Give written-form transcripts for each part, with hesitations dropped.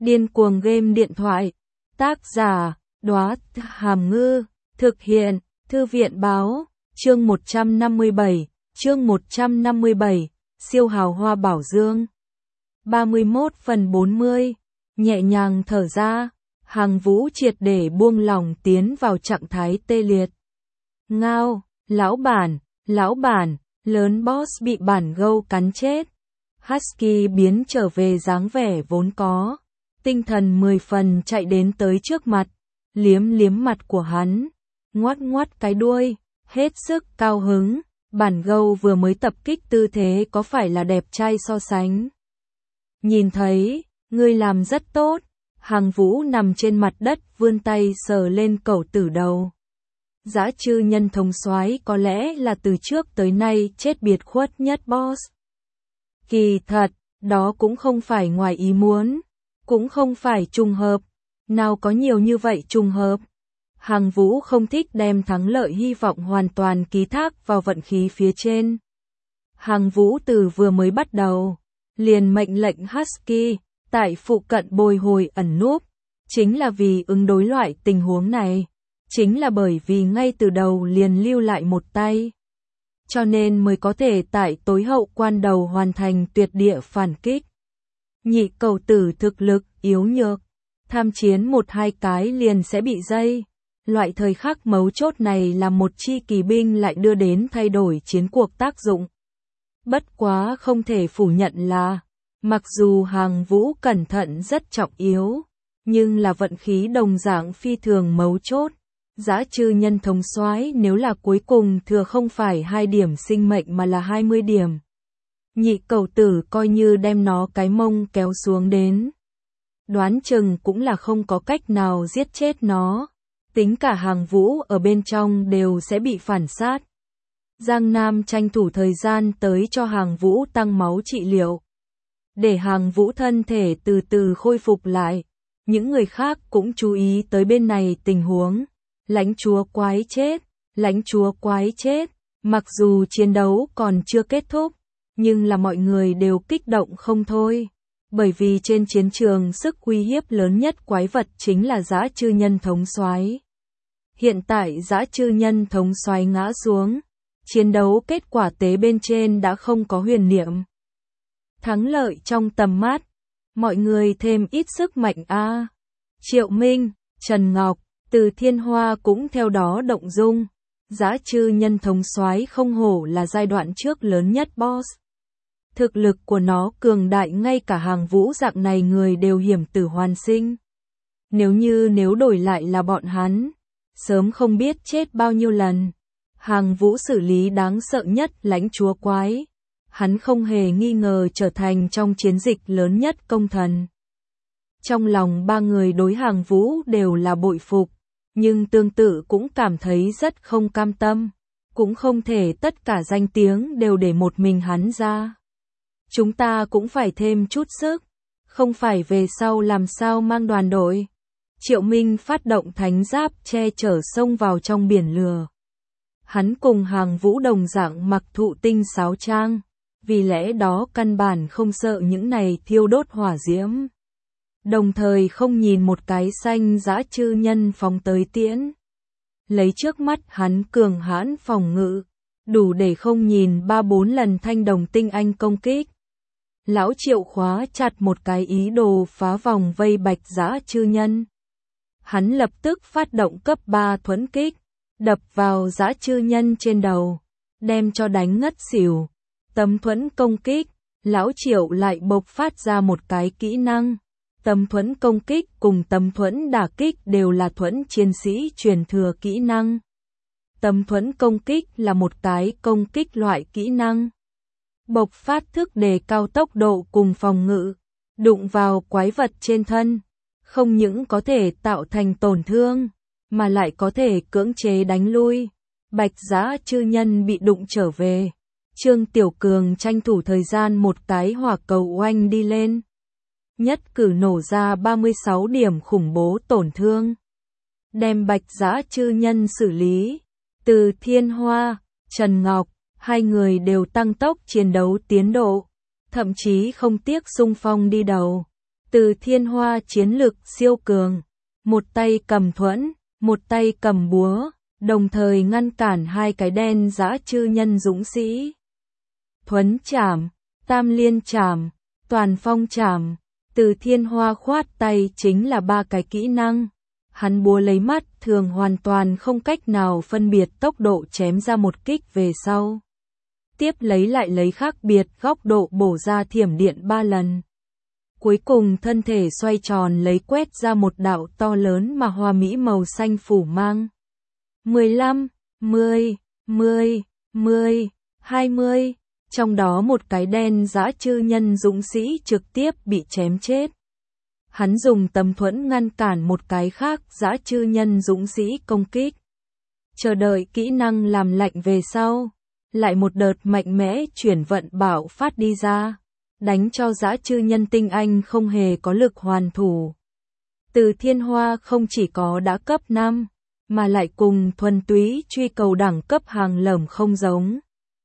Điên cuồng game điện thoại. Tác giả, Đóa Hàm Ngư. Thực hiện, Thư viện báo. Chương 157. Chương 157. Siêu hào hoa bảo dương. 31/40. Nhẹ nhàng thở ra, Hằng Vũ triệt để buông lỏng tiến vào trạng thái tê liệt. Ngao, lão bản, lớn boss bị bản gâu cắn chết. Husky biến trở về dáng vẻ vốn có, tinh thần 10 phần chạy đến tới trước mặt, liếm liếm mặt của hắn, ngoắt ngoắt cái đuôi, hết sức cao hứng. Bản gâu vừa mới tập kích tư thế có phải là đẹp trai so sánh. Nhìn thấy, ngươi làm rất tốt. Hằng Vũ nằm trên mặt đất vươn tay sờ lên cẩu tử đầu. Dã chư nhân thống soái có lẽ là từ trước tới nay chết biệt khuất nhất boss. Kỳ thật, đó cũng không phải ngoài ý muốn, cũng không phải trùng hợp. Nào có nhiều như vậy trùng hợp. Hằng Vũ không thích đem thắng lợi hy vọng hoàn toàn ký thác vào vận khí phía trên. Hằng Vũ từ vừa mới bắt đầu, liền mệnh lệnh Husky tại phụ cận bồi hồi ẩn núp, chính là vì ứng đối loại tình huống này, chính là bởi vì ngay từ đầu liền lưu lại một tay. Cho nên mới có thể tại tối hậu quan đầu hoàn thành tuyệt địa phản kích. Nhị cầu tử thực lực yếu nhược, tham chiến 1-2 cái liền sẽ bị dây. Loại thời khắc mấu chốt này là một chi kỳ binh lại đưa đến thay đổi chiến cuộc tác dụng. Bất quá không thể phủ nhận là, mặc dù Hằng Vũ cẩn thận rất trọng yếu, nhưng là vận khí đồng dạng phi thường mấu chốt. Dã chư nhân thống soái nếu là cuối cùng thừa không phải 2 điểm sinh mệnh mà là 20 điểm. Nhị cầu tử coi như đem nó cái mông kéo xuống đến. Đoán chừng cũng là không có cách nào giết chết nó. Tính cả Hằng Vũ ở bên trong đều sẽ bị phản sát. Giang Nam tranh thủ thời gian tới cho Hằng Vũ tăng máu trị liệu. Để Hằng Vũ thân thể từ từ khôi phục lại. Những người khác cũng chú ý tới bên này tình huống. Lãnh chúa quái chết. Mặc dù chiến đấu còn chưa kết thúc, nhưng là mọi người đều kích động không thôi. Bởi vì trên chiến trường sức uy hiếp lớn nhất quái vật chính là dã chư nhân thống soái. Hiện tại dã chư nhân thống soái ngã xuống, chiến đấu kết quả tế bên trên đã không có huyền niệm. Thắng lợi trong tầm mắt, mọi người thêm ít sức mạnh a. Triệu Minh, Trần Ngọc, Từ Thiên Hoa cũng theo đó động dung. Dã chư nhân thống soái không hổ là giai đoạn trước lớn nhất boss. Thực lực của nó cường đại ngay cả Hằng Vũ dạng này người đều hiểm tử hoàn sinh. Nếu đổi lại là bọn hắn, sớm không biết chết bao nhiêu lần. Hằng Vũ xử lý đáng sợ nhất lãnh chúa quái. Hắn không hề nghi ngờ trở thành trong chiến dịch lớn nhất công thần. Trong lòng 3 người đối Hằng Vũ đều là bội phục, nhưng tương tự cũng cảm thấy rất không cam tâm. Cũng không thể tất cả danh tiếng đều để một mình hắn ra. Chúng ta cũng phải thêm chút sức, không phải về sau làm sao mang đoàn đội. Triệu Minh phát động thánh giáp che chở xông vào trong biển lửa. Hắn cùng Hằng Vũ đồng dạng mặc thụ tinh sáo trang, vì lẽ đó căn bản không sợ những này thiêu đốt hỏa diễm. Đồng thời không nhìn một cái xanh dã chư nhân phóng tới tiễn. Lấy trước mắt hắn cường hãn phòng ngự, đủ để không nhìn 3-4 lần thanh đồng tinh anh công kích. Lão Triệu khóa chặt một cái ý đồ phá vòng vây bạch dã chư nhân. Hắn lập tức phát động cấp 3 thuẫn kích, đập vào dã chư nhân trên đầu, đem cho đánh ngất xỉu. Tấm thuẫn công kích, Lão Triệu lại bộc phát ra một cái kỹ năng. Tấm thuẫn công kích cùng tấm thuẫn đả kích đều là thuẫn chiến sĩ truyền thừa kỹ năng. Tấm thuẫn công kích là một cái công kích loại kỹ năng. Bộc phát thức đề cao tốc độ cùng phòng ngự, đụng vào quái vật trên thân, không những có thể tạo thành tổn thương, mà lại có thể cưỡng chế đánh lui. Bạch dã chư nhân bị đụng trở về. Trương Tiểu Cường tranh thủ thời gian một cái hỏa cầu oanh đi lên. Nhất cử nổ ra 36 điểm khủng bố tổn thương. Đem bạch dã chư nhân xử lý. Từ Thiên Hoa, Trần Ngọc, 2 người đều tăng tốc chiến đấu tiến độ. Thậm chí không tiếc xung phong đi đầu. Từ Thiên Hoa chiến lực siêu cường, một tay cầm thuẫn, một tay cầm búa, đồng thời ngăn cản hai cái đen dã chư nhân dũng sĩ. Thuấn chảm, Tam Liên chảm, Toàn Phong chảm, Từ Thiên Hoa khoát tay chính là ba cái kỹ năng. Hắn búa lấy mắt thường hoàn toàn không cách nào phân biệt tốc độ chém ra một kích về sau. Tiếp lấy lại lấy khác biệt góc độ bổ ra thiểm điện 3 lần. Cuối cùng thân thể xoay tròn lấy quét ra một đạo to lớn mà hoa mỹ màu xanh phủ mang. 15, 10, 10, 10, 20, trong đó một cái đen dã chư nhân dũng sĩ trực tiếp bị chém chết. Hắn dùng tấm thuẫn ngăn cản một cái khác dã chư nhân dũng sĩ công kích. Chờ đợi kỹ năng làm lạnh về sau, lại một đợt mạnh mẽ chuyển vận bạo phát đi ra, đánh cho dã chư nhân tinh anh không hề có lực hoàn thủ. Từ Thiên Hoa không chỉ có đã cấp 5, mà lại cùng thuần túy truy cầu đẳng cấp hàng lởm không giống.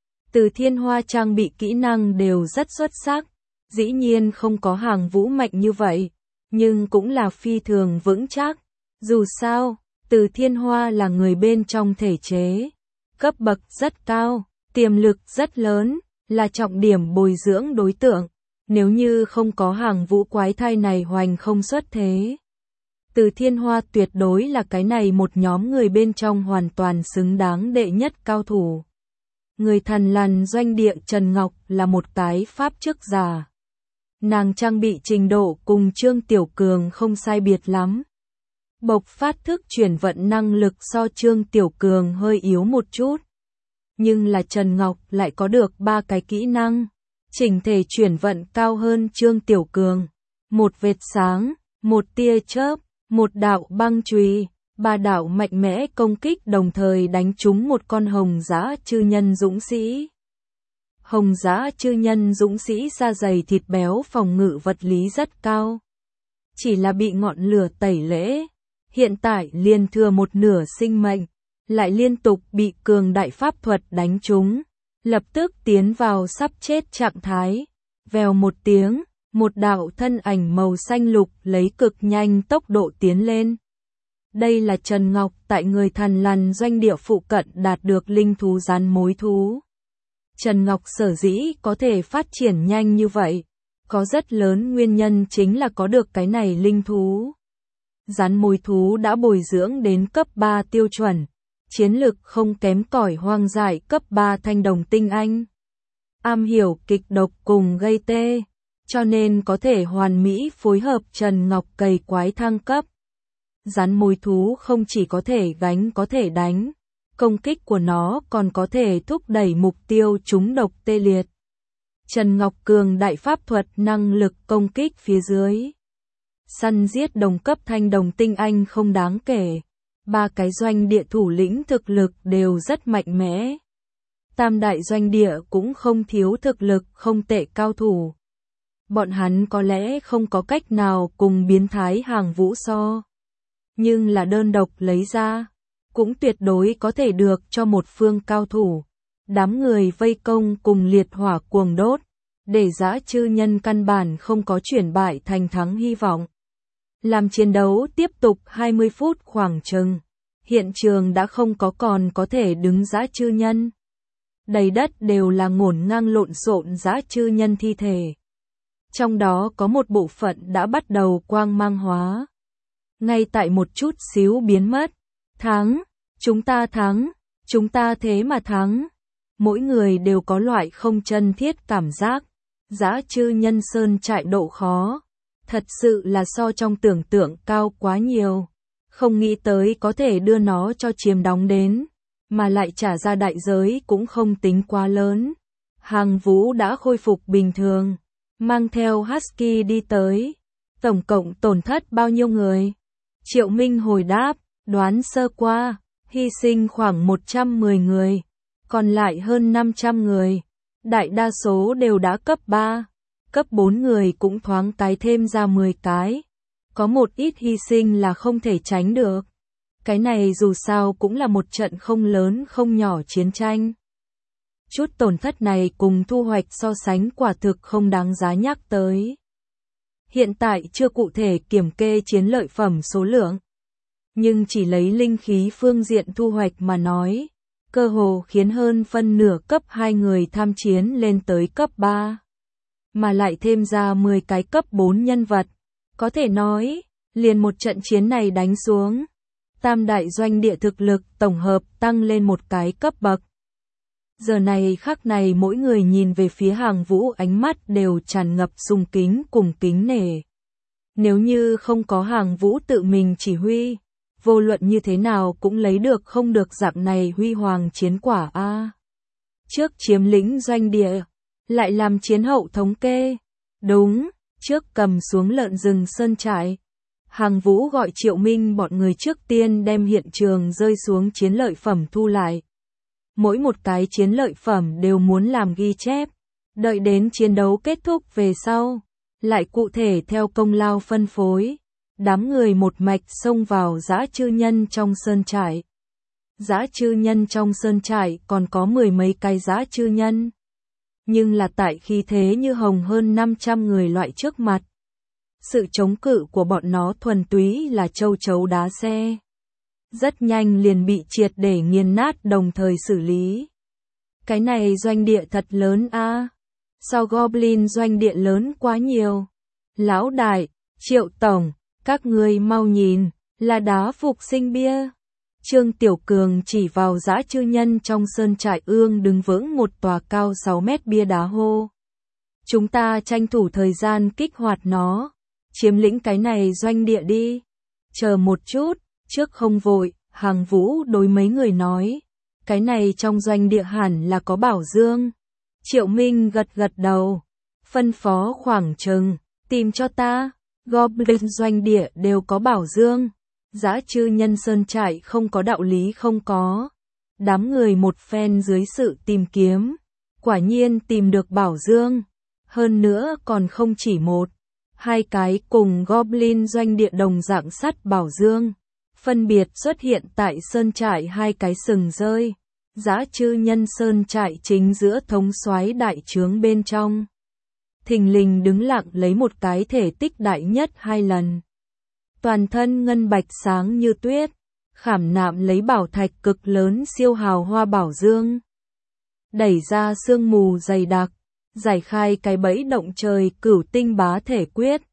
Từ Thiên Hoa trang bị kỹ năng đều rất xuất sắc, dĩ nhiên không có Hàng Vũ mạnh như vậy, nhưng cũng là phi thường vững chắc. Dù sao, Từ Thiên Hoa là người bên trong thể chế, cấp bậc rất cao, tiềm lực rất lớn, là trọng điểm bồi dưỡng đối tượng. Nếu như không có Hàng Vũ quái thai này hoành không xuất thế, Từ Thiên Hoa tuyệt đối là cái này một nhóm người bên trong hoàn toàn xứng đáng đệ nhất cao thủ. Người thần lằn doanh địa Trần Ngọc là một cái pháp chức giả. Nàng trang bị trình độ cùng Trương Tiểu Cường không sai biệt lắm. Bộc phát thức chuyển vận năng lực so Trương Tiểu Cường hơi yếu một chút. Nhưng là Trần Ngọc lại có được 3 cái kỹ năng. Chỉnh thể chuyển vận cao hơn Trương Tiểu Cường. Một vệt sáng, một tia chớp, một đạo băng chùy, 3 đạo mạnh mẽ công kích đồng thời đánh trúng một con hồng dã chư nhân dũng sĩ. Hồng dã chư nhân dũng sĩ da dày thịt béo phòng ngự vật lý rất cao. Chỉ là bị ngọn lửa tẩy lễ. Hiện tại liền thừa một nửa sinh mệnh, lại liên tục bị cường đại pháp thuật đánh trúng. Lập tức tiến vào sắp chết trạng thái. Vèo một tiếng, một đạo thân ảnh màu xanh lục lấy cực nhanh tốc độ tiến lên. Đây là Trần Ngọc tại người thần lằn doanh địa phụ cận đạt được linh thú rắn mối thú. Trần Ngọc sở dĩ có thể phát triển nhanh như vậy, có rất lớn nguyên nhân chính là có được cái này linh thú. Rắn mối thú đã bồi dưỡng đến cấp 3 tiêu chuẩn, chiến lực không kém cỏi hoang dại cấp 3 thanh đồng tinh anh. Am hiểu kịch độc cùng gây tê, cho nên có thể hoàn mỹ phối hợp Trần Ngọc cày quái thăng cấp. Rắn mối thú không chỉ có thể gánh có thể đánh, công kích của nó còn có thể thúc đẩy mục tiêu trúng độc tê liệt. Trần Ngọc cường đại pháp thuật năng lực công kích phía dưới. Săn giết đồng cấp thanh đồng tinh anh không đáng kể. 3 cái doanh địa thủ lĩnh thực lực đều rất mạnh mẽ. Tam đại doanh địa cũng không thiếu thực lực không tệ cao thủ. Bọn hắn có lẽ không có cách nào cùng biến thái Hàng Vũ so. Nhưng là đơn độc lấy ra, cũng tuyệt đối có thể được cho một phương cao thủ. Đám người vây công cùng liệt hỏa cuồng đốt, để dã chư nhân căn bản không có chuyển bại thành thắng hy vọng. Làm chiến đấu tiếp tục 20 phút khoảng chừng, hiện trường đã không có còn có thể đứng dã chư nhân. Đầy đất đều là ngổn ngang lộn xộn dã chư nhân thi thể. Trong đó có một bộ phận đã bắt đầu quang mang hóa. Ngay tại một chút xíu biến mất. Thắng, chúng ta thắng, chúng ta thế mà thắng. Mỗi người đều có loại không chân thiết cảm giác. Dã chư nhân sơn trại độ khó. Thật sự là so trong tưởng tượng cao quá nhiều. Không nghĩ tới có thể đưa nó cho chiếm đóng đến. Mà lại trả ra đại giới cũng không tính quá lớn. Hàng Vũ đã khôi phục bình thường. Mang theo Husky đi tới. Tổng cộng tổn thất bao nhiêu người? Triệu Minh hồi đáp, đoán sơ qua, hy sinh khoảng 110 người, còn lại hơn 500 người. Đại đa số đều đã cấp 3, cấp 4 người cũng thoáng cái thêm ra 10 cái. Có một ít hy sinh là không thể tránh được. Cái này dù sao cũng là một trận không lớn không nhỏ chiến tranh. Chút tổn thất này cùng thu hoạch so sánh quả thực không đáng giá nhắc tới. hiện tại chưa cụ thể kiểm kê chiến lợi phẩm số lượng. Nhưng chỉ lấy linh khí phương diện thu hoạch mà nói, cơ hồ khiến hơn phân nửa cấp 2 người tham chiến lên tới cấp 3. Mà lại thêm ra 10 cái cấp 4 nhân vật. Có thể nói, liền một trận chiến này đánh xuống, tam đại doanh địa thực lực tổng hợp tăng lên một cái cấp bậc. Giờ này khắc này mỗi người nhìn về phía Hàng Vũ ánh mắt đều tràn ngập sùng kính cùng kính nể. Nếu như không có Hàng Vũ tự mình chỉ huy, vô luận như thế nào cũng lấy được không được dạng này huy hoàng chiến quả a. Trước chiếm lĩnh doanh địa, lại làm chiến hậu thống kê. Đúng, trước cầm xuống lợn rừng sơn trại. Hàng Vũ gọi Triệu Minh bọn người trước tiên đem hiện trường rơi xuống chiến lợi phẩm thu lại. Mỗi một cái chiến lợi phẩm đều muốn làm ghi chép, đợi đến chiến đấu kết thúc về sau, lại cụ thể theo công lao phân phối. Đám người một mạch xông vào dã chư nhân trong sơn trại. Dã chư nhân trong sơn trại còn có 10 mấy cái dã chư nhân. Nhưng là tại khí thế như hồng hơn 500 người loại trước mặt. Sự chống cự của bọn nó thuần túy là châu chấu đá xe. Rất nhanh liền bị triệt để nghiền nát đồng thời xử lý. Cái này doanh địa thật lớn a. Sao Goblin doanh địa lớn quá nhiều. Lão đại, Triệu tổng, các ngươi mau nhìn, là đá phục sinh bia. Trương Tiểu Cường chỉ vào dã chư nhân trong sơn trại ương đứng vững một tòa cao 6 mét bia đá hô. Chúng ta tranh thủ thời gian kích hoạt nó, chiếm lĩnh cái này doanh địa đi. Chờ một chút, trước không vội, Hàng Vũ đối mấy người nói. Cái này trong doanh địa hẳn là có bảo dương. Triệu Minh gật gật đầu, phân phó khoảng chừng, tìm cho ta. Goblin doanh địa đều có bảo dương. Dã chư nhân sơn trại không có đạo lý không có. Đám người một phen dưới sự tìm kiếm, quả nhiên tìm được bảo dương. Hơn nữa còn không chỉ một, hai cái cùng Goblin doanh địa đồng dạng sắt bảo dương. Phân biệt xuất hiện tại sơn trại hai cái sừng rơi. Dã chư nhân sơn trại chính giữa thống soái đại trướng bên trong. Thình lình đứng lặng lấy một cái thể tích đại nhất 2 lần. Toàn thân ngân bạch sáng như tuyết, khảm nạm lấy bảo thạch cực lớn siêu hào hoa bảo dương. Đẩy ra sương mù dày đặc, giải khai cái bẫy động trời cửu tinh bá thể quyết.